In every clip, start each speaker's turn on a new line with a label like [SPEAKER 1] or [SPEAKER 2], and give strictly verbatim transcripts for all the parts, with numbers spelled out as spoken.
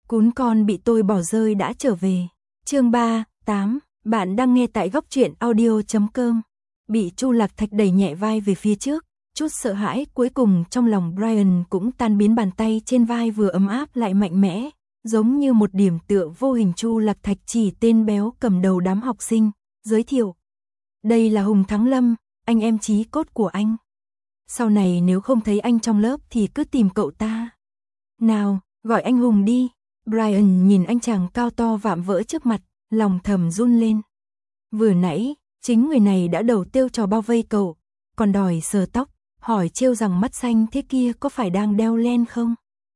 [SPEAKER 1] Cún con bị tôi bỏ rơi đã trở về. Chương ba, tám, bạn đang nghe tại góc truyện audio chấm com. Bị Chu Lạc Thạch đẩy nhẹ vai về phía trước, chút sợ hãi cuối cùng trong lòng Brian cũng tan biến, bàn tay trên vai vừa ấm áp lại mạnh mẽ, giống như một điểm tựa vô hình. Chu Lạc Thạch chỉ tên béo cầm đầu đám học sinh, giới thiệu. Đây là Hùng Thắng Lâm, anh em chí cốt của anh. Sau này nếu không thấy anh trong lớp thì cứ tìm cậu ta. Nào, gọi anh Hùng đi. Brian nhìn anh chàng cao to vạm vỡ trước mặt, lòng thầm run lên. Vừa nãy, chính người này đã đầu tiêu trò bao vây cậu, còn đòi sờ tóc, hỏi trêu rằng mắt xanh thế kia có phải đang đeo len không?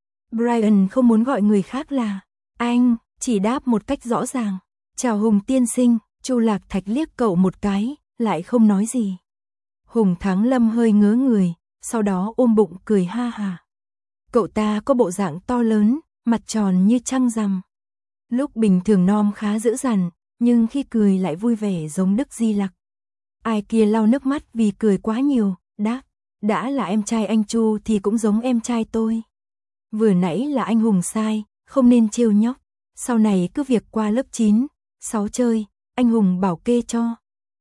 [SPEAKER 1] Brian không muốn gọi người khác là anh, chỉ đáp một cách rõ ràng. Chào Hùng tiên sinh. Chu Lạc Thạch liếc cậu một cái, lại không nói gì. Hùng Thắng Lâm hơi ngớ người, sau đó ôm bụng cười ha ha. Cậu ta có bộ dạng to lớn, mặt tròn như trăng rằm. Lúc bình thường non khá dữ dằn, nhưng khi cười lại vui vẻ giống Đức Di Lặc. Ai kia lau nước mắt vì cười quá nhiều, đáp, đã là em trai anh Chu thì cũng giống em trai tôi. Vừa nãy là anh Hùng sai, không nên trêu nhóc. Sau này cứ việc qua lớp chín, sáu chơi, anh Hùng bảo kê cho.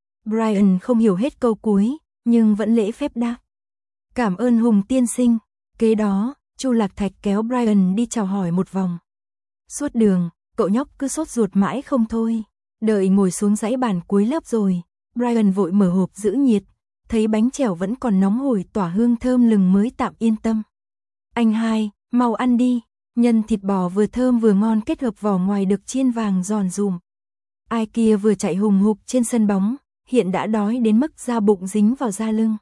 [SPEAKER 1] Brian không hiểu hết câu cuối, nhưng vẫn lễ phép đáp. Cảm ơn Hùng tiên sinh. Kế đó, Chu Lạc Thạch kéo Brian đi chào hỏi một vòng. Suốt đường, cậu nhóc cứ sốt ruột mãi không thôi. Đợi ngồi xuống dãy bàn cuối lớp rồi, Brian vội mở hộp giữ nhiệt, thấy bánh chèo vẫn còn nóng hổi tỏa hương thơm lừng mới tạm yên tâm. Anh hai, mau ăn đi, nhân thịt bò vừa thơm vừa ngon kết hợp vỏ ngoài được chiên vàng giòn giùm. Ai kia vừa chạy hùng hục trên sân bóng, hiện đã đói đến mức da bụng dính vào da lưng.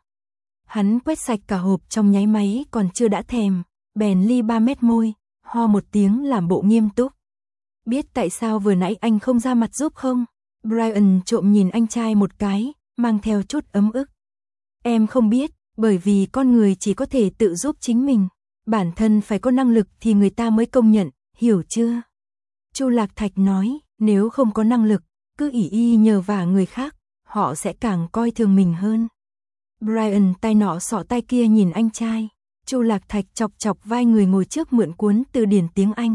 [SPEAKER 1] Hắn quét sạch cả hộp trong nháy máy còn chưa đã thèm, bèn li ba mét môi, ho một tiếng làm bộ nghiêm túc. Biết tại sao vừa nãy anh không ra mặt giúp không? Brian trộm nhìn anh trai một cái, mang theo chút ấm ức. Em không biết, bởi vì con người chỉ có thể tự giúp chính mình. Bản thân phải có năng lực thì người ta mới công nhận, hiểu chưa? Chu Lạc Thạch nói, nếu không có năng lực, cứ ỷ y nhờ vả người khác, họ sẽ càng coi thường mình hơn. Brian tay nọ xỏ tay kia nhìn anh trai. Chu Lạc Thạch chọc chọc vai người ngồi trước mượn cuốn từ điển tiếng Anh.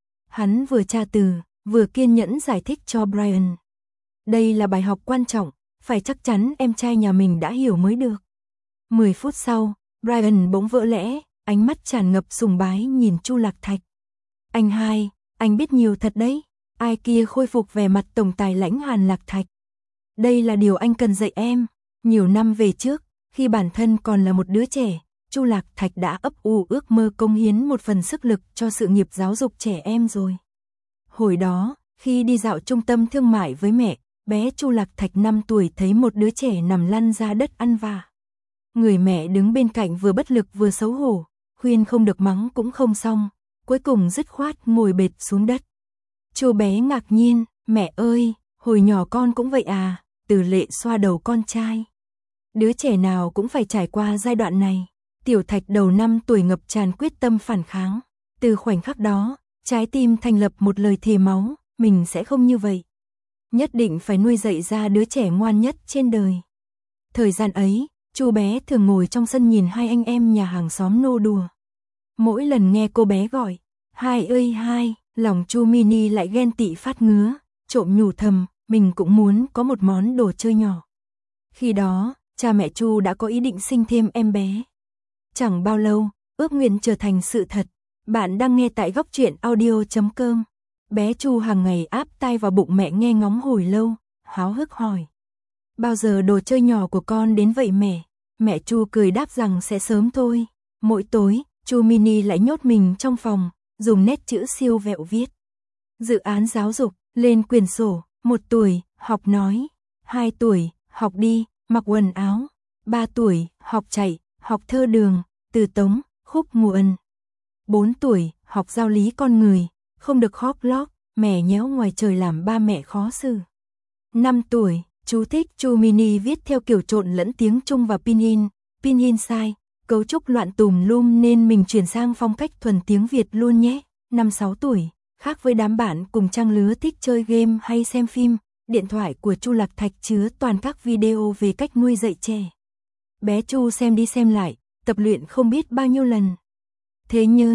[SPEAKER 1] Hắn vừa tra từ, vừa kiên nhẫn giải thích cho Brian. Đây là bài học quan trọng, phải chắc chắn em trai nhà mình đã hiểu mới được. Mười phút sau, Brian bỗng vỡ lẽ, ánh mắt tràn ngập sùng bái nhìn Chu Lạc Thạch. Anh hai, anh biết nhiều thật đấy. Ai kia khôi phục vẻ mặt tổng tài lãnh Hàn Lạc Thạch. Đây là điều anh cần dạy em. Nhiều năm về trước, khi bản thân còn là một đứa trẻ, Chu Lạc Thạch đã ấp ủ ước mơ cống hiến một phần sức lực cho sự nghiệp giáo dục trẻ em rồi. Hồi đó, khi đi dạo trung tâm thương mại với mẹ, bé Chu Lạc Thạch năm tuổi thấy một đứa trẻ nằm lăn ra đất ăn vạ. Người mẹ đứng bên cạnh vừa bất lực vừa xấu hổ, khuyên không được mắng cũng không xong, cuối cùng dứt khoát ngồi bệt xuống đất. Chu bé ngạc nhiên, mẹ ơi, hồi nhỏ con cũng vậy à? Từ Lệ xoa đầu con trai. Đứa trẻ nào cũng phải trải qua giai đoạn này. Tiểu Thạch đầu năm tuổi ngập tràn quyết tâm phản kháng. Từ khoảnh khắc đó, trái tim thành lập một lời thề máu, mình sẽ không như vậy. Nhất định phải nuôi dạy ra đứa trẻ ngoan nhất trên đời. Thời gian ấy, Chu bé thường ngồi trong sân nhìn hai anh em nhà hàng xóm nô đùa. Mỗi lần nghe cô bé gọi, hai ơi hai, lòng Chu Mini lại ghen tị phát ngứa, trộm nhủ thầm, mình cũng muốn có một món đồ chơi nhỏ. Khi đó, cha mẹ Chu đã có ý định sinh thêm em bé. Chẳng bao lâu, ước nguyện trở thành sự thật. Bạn đang nghe tại góc truyện audio chấm com. Bé Chu hàng ngày áp tai vào bụng mẹ nghe ngóng hồi lâu, háo hức hỏi. Bao giờ đồ chơi nhỏ của con đến vậy mẹ? Mẹ Chu cười đáp rằng sẽ sớm thôi. Mỗi tối, Chu Mini lại nhốt mình trong phòng, dùng nét chữ siêu vẹo viết. Dự án giáo dục, lên quyển sổ, một tuổi, học nói. Hai tuổi, học đi, mặc quần áo. Ba tuổi, học chạy, học thơ đường, từ tống, khúc nguồn. Bốn tuổi, học giáo lý con người, không được khóc lóc, mè nhéo ngoài trời làm ba mẹ khó xử. Năm tuổi, chú thích Chu Mini viết theo kiểu trộn lẫn tiếng Trung và Pinyin, Pinyin sai, cấu trúc loạn tùm lum nên mình chuyển sang phong cách thuần tiếng Việt luôn nhé. Năm sáu tuổi, khác với đám bạn cùng trang lứa thích chơi game hay xem phim, điện thoại của Chu Lạc Thạch chứa toàn các video về cách nuôi dạy trẻ. Bé Chu xem đi xem lại, tập luyện không biết bao nhiêu lần. Thế nhưng,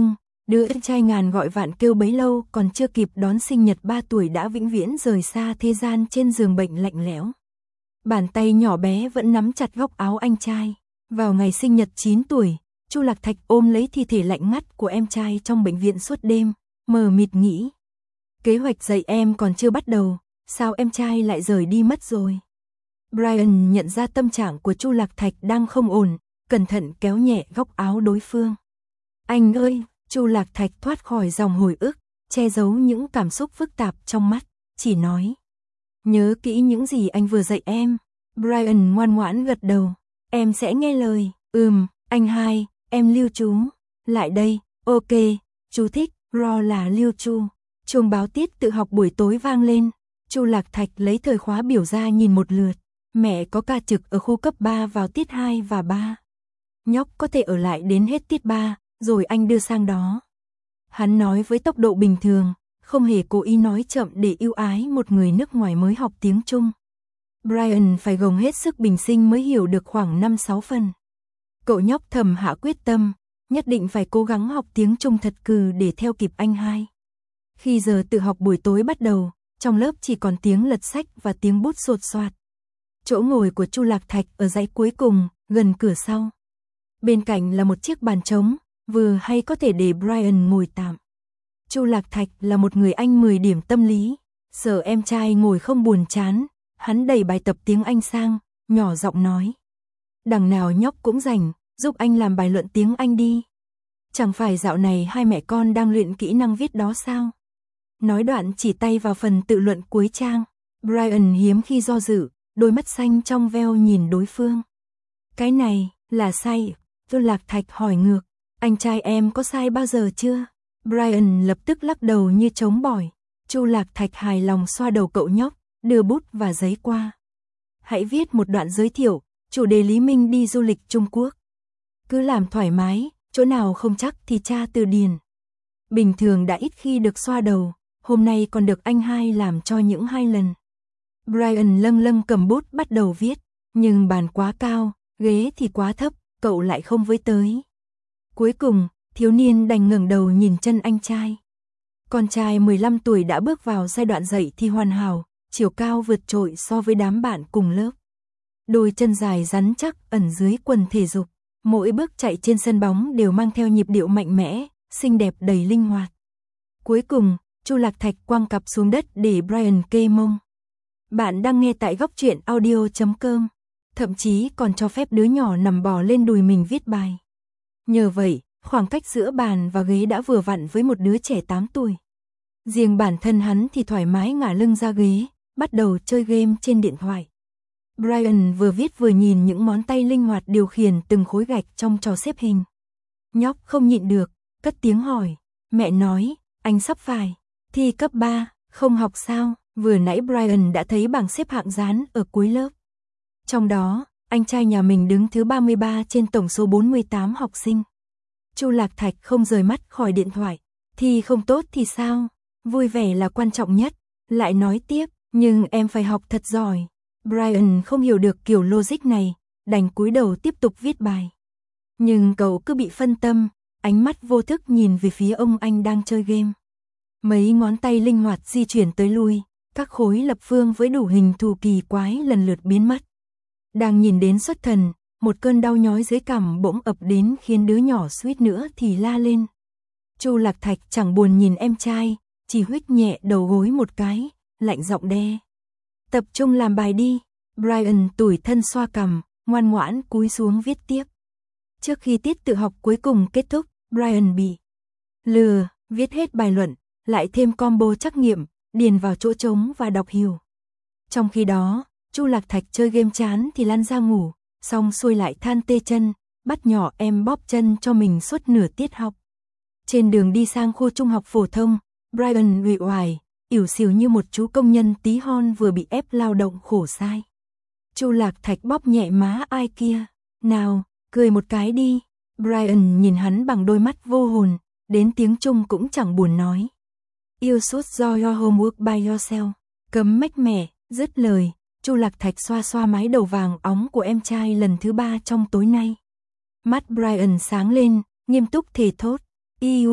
[SPEAKER 1] Đứa em trai ngàn gọi vạn kêu bấy lâu còn chưa kịp đón sinh nhật ba tuổi đã vĩnh viễn rời xa thế gian trên giường bệnh lạnh lẽo. Bàn tay nhỏ bé vẫn nắm chặt góc áo anh trai. Vào ngày sinh nhật chín tuổi, Chu Lạc Thạch ôm lấy thi thể lạnh ngắt của em trai trong bệnh viện suốt đêm, mờ mịt nghĩ. Kế hoạch dạy em còn chưa bắt đầu, sao em trai lại rời đi mất rồi? Brian nhận ra tâm trạng của Chu Lạc Thạch đang không ổn, cẩn thận kéo nhẹ góc áo đối phương. Anh ơi, Chu Lạc Thạch thoát khỏi dòng hồi ức, che giấu những cảm xúc phức tạp trong mắt, chỉ nói. Nhớ kỹ những gì anh vừa dạy em. Brian ngoan ngoãn gật đầu. Em sẽ nghe lời. Ừm, anh hai, em lưu trú. Lại đây, ok, chú thích, ro là lưu trú. Chuông báo tiết tự học buổi tối vang lên. Chu Lạc Thạch lấy thời khóa biểu ra nhìn một lượt. Mẹ có ca trực ở khu cấp ba vào tiết hai và ba. Nhóc có thể ở lại đến hết tiết ba, rồi anh đưa sang đó. Hắn nói với tốc độ bình thường, không hề cố ý nói chậm để ưu ái một người nước ngoài mới học tiếng Trung. Brian phải gồng hết sức bình sinh mới hiểu được khoảng năm sáu phần. Cậu nhóc thầm hạ quyết tâm, nhất định phải cố gắng học tiếng Trung thật cừ để theo kịp anh hai. Khi giờ tự học buổi tối bắt đầu, trong lớp chỉ còn tiếng lật sách và tiếng bút sột soạt. Chỗ ngồi của Chu Lạc Thạch ở dãy cuối cùng, gần cửa sau. Bên cạnh là một chiếc bàn trống, vừa hay có thể để Brian ngồi tạm. Chu Lạc Thạch là một người anh mười điểm tâm lý, sợ em trai ngồi không buồn chán, hắn đẩy bài tập tiếng Anh sang, nhỏ giọng nói. Đằng nào nhóc cũng rảnh, giúp anh làm bài luận tiếng Anh đi. Chẳng phải dạo này hai mẹ con đang luyện kỹ năng viết đó sao? Nói đoạn chỉ tay vào phần tự luận cuối trang. Brian hiếm khi do dự, đôi mắt xanh trong veo nhìn đối phương. Cái này, là sai. Chu Lạc Thạch hỏi ngược. Anh trai em có sai bao giờ chưa? Brian lập tức lắc đầu như trống bỏi. Chu Lạc Thạch hài lòng xoa đầu cậu nhóc, đưa bút và giấy qua. Hãy viết một đoạn giới thiệu, chủ đề Lý Minh đi du lịch Trung Quốc. Cứ làm thoải mái, chỗ nào không chắc thì tra từ điển. Bình thường đã ít khi được xoa đầu, hôm nay còn được anh hai làm cho những hai lần. Brian lâng lâng cầm bút bắt đầu viết, nhưng bàn quá cao, ghế thì quá thấp, cậu lại không với tới. Cuối cùng, thiếu niên đành ngẩng đầu nhìn chân anh trai. Con trai mười lăm tuổi đã bước vào giai đoạn dậy thì hoàn hảo, chiều cao vượt trội so với đám bạn cùng lớp. Đôi chân dài rắn chắc ẩn dưới quần thể dục, mỗi bước chạy trên sân bóng đều mang theo nhịp điệu mạnh mẽ, xinh đẹp đầy linh hoạt. Cuối cùng, Chu Lạc Thạch quăng cặp xuống đất để Brian kê mông. Bạn đang nghe tại góc truyện audio chấm com, thậm chí còn cho phép đứa nhỏ nằm bò lên đùi mình viết bài. Nhờ vậy, khoảng cách giữa bàn và ghế đã vừa vặn với một đứa trẻ tám tuổi. Riêng bản thân hắn thì thoải mái ngả lưng ra ghế, bắt đầu chơi game trên điện thoại. Brian vừa viết vừa nhìn những ngón tay linh hoạt điều khiển từng khối gạch trong trò xếp hình. Nhóc không nhịn được, cất tiếng hỏi. Mẹ nói, anh sắp phải thi cấp ba, không học sao? Vừa nãy Brian đã thấy bảng xếp hạng dán ở cuối lớp. Trong đó, anh trai nhà mình đứng thứ ba mươi ba trên tổng số bốn mươi tám học sinh. Chu Lạc Thạch không rời mắt khỏi điện thoại. Thi không tốt thì sao? Vui vẻ là quan trọng nhất. Lại nói tiếp, nhưng em phải học thật giỏi. Brian không hiểu được kiểu logic này, đành cúi đầu tiếp tục viết bài. Nhưng cậu cứ bị phân tâm, ánh mắt vô thức nhìn về phía ông anh đang chơi game. Mấy ngón tay linh hoạt di chuyển tới lui, các khối lập phương với đủ hình thù kỳ quái lần lượt biến mất. Đang nhìn đến xuất thần, một cơn đau nhói dưới cằm bỗng ập đến khiến đứa nhỏ suýt nữa thì la lên. Chu Lạc Thạch chẳng buồn nhìn em trai, chỉ huých nhẹ đầu gối một cái, lạnh giọng đe. Tập trung làm bài đi. Brian tủi thân xoa cằm, ngoan ngoãn cúi xuống viết tiếp. Trước khi tiết tự học cuối cùng kết thúc, Brian bị lừa, viết hết bài luận, lại thêm combo trắc nghiệm, điền vào chỗ trống và đọc hiểu. Trong khi đó, Chu Lạc Thạch chơi game chán thì lăn ra ngủ, xong xuôi lại than tê chân, bắt nhỏ em bóp chân cho mình suốt nửa tiết học. Trên đường đi sang khu trung học phổ thông, Brian uể oải, ỉu xìu như một chú công nhân tí hon vừa bị ép lao động khổ sai. Chu Lạc Thạch bóp nhẹ má ai kia. Nào, cười một cái đi. Brian nhìn hắn bằng đôi mắt vô hồn, đến tiếng Trung cũng chẳng buồn nói. You should do your homework by yourself. Cấm mách mẻ, dứt lời, Chu Lạc Thạch xoa xoa mái đầu vàng óng của em trai lần thứ ba trong tối nay. Mắt Brian sáng lên, nghiêm túc thề thốt. Iun,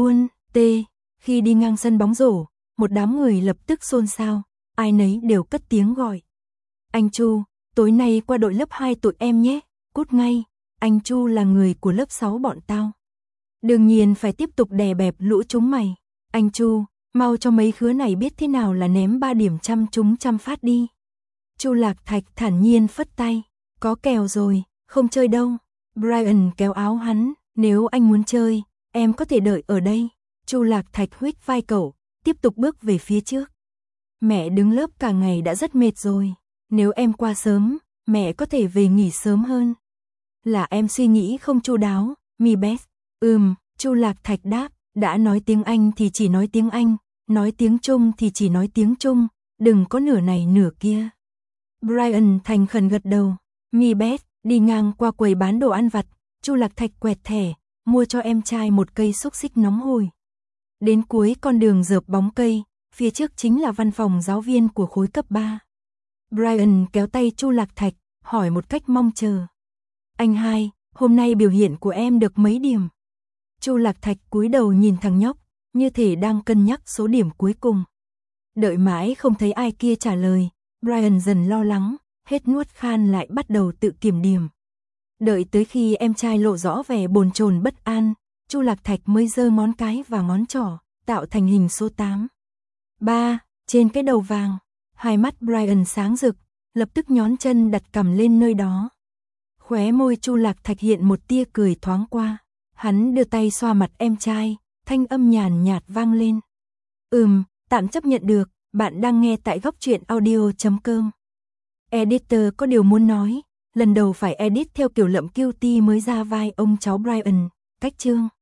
[SPEAKER 1] T. Khi đi ngang sân bóng rổ, một đám người lập tức xôn xao, ai nấy đều cất tiếng gọi. Anh Chu, tối nay qua đội lớp hai tụi em nhé, cút ngay, anh Chu là người của lớp sáu bọn tao. Đương nhiên phải tiếp tục đè bẹp lũ chúng mày. Anh Chu, mau cho mấy khứa này biết thế nào là ném ba điểm trăm chúng trăm phát đi. Chu Lạc Thạch thản nhiên phất tay, có kèo rồi, không chơi đâu. Brian kéo áo hắn, nếu anh muốn chơi, em có thể đợi ở đây. Chu Lạc Thạch huých vai cậu, tiếp tục bước về phía trước. Mẹ đứng lớp cả ngày đã rất mệt rồi, nếu em qua sớm, mẹ có thể về nghỉ sớm hơn. Là em suy nghĩ không chu đáo, Mi Beth. Ừm, Chu Lạc Thạch đáp, đã nói tiếng Anh thì chỉ nói tiếng Anh, nói tiếng Trung thì chỉ nói tiếng Trung, đừng có nửa này nửa kia. Brian thành khẩn gật đầu. Mi Beth đi ngang qua quầy bán đồ ăn vặt, Chu Lạc Thạch quẹt thẻ, mua cho em trai một cây xúc xích nóng hổi. Đến cuối con đường rợp bóng cây, phía trước chính là văn phòng giáo viên của khối cấp ba. Brian kéo tay Chu Lạc Thạch, hỏi một cách mong chờ. Anh hai, hôm nay biểu hiện của em được mấy điểm? Chu Lạc Thạch cúi đầu nhìn thằng nhóc, như thể đang cân nhắc số điểm cuối cùng. Đợi mãi không thấy ai kia trả lời, Brian dần lo lắng, hết nuốt khan lại bắt đầu tự kiểm điểm. Đợi tới khi em trai lộ rõ vẻ bồn chồn bất an, Chu Lạc Thạch mới giơ ngón cái và ngón trỏ, tạo thành hình số tám. ba, trên cái đầu vàng, hai mắt Brian sáng rực, lập tức nhón chân đặt cằm lên nơi đó. Khóe môi Chu Lạc Thạch hiện một tia cười thoáng qua, hắn đưa tay xoa mặt em trai, thanh âm nhàn nhạt vang lên. Ừm, tạm chấp nhận được, bạn đang nghe tại góc truyện audio chấm com. Editor có điều muốn nói, lần đầu phải edit theo kiểu lậm Q T mới ra vai ông cháu Brian, cách chương.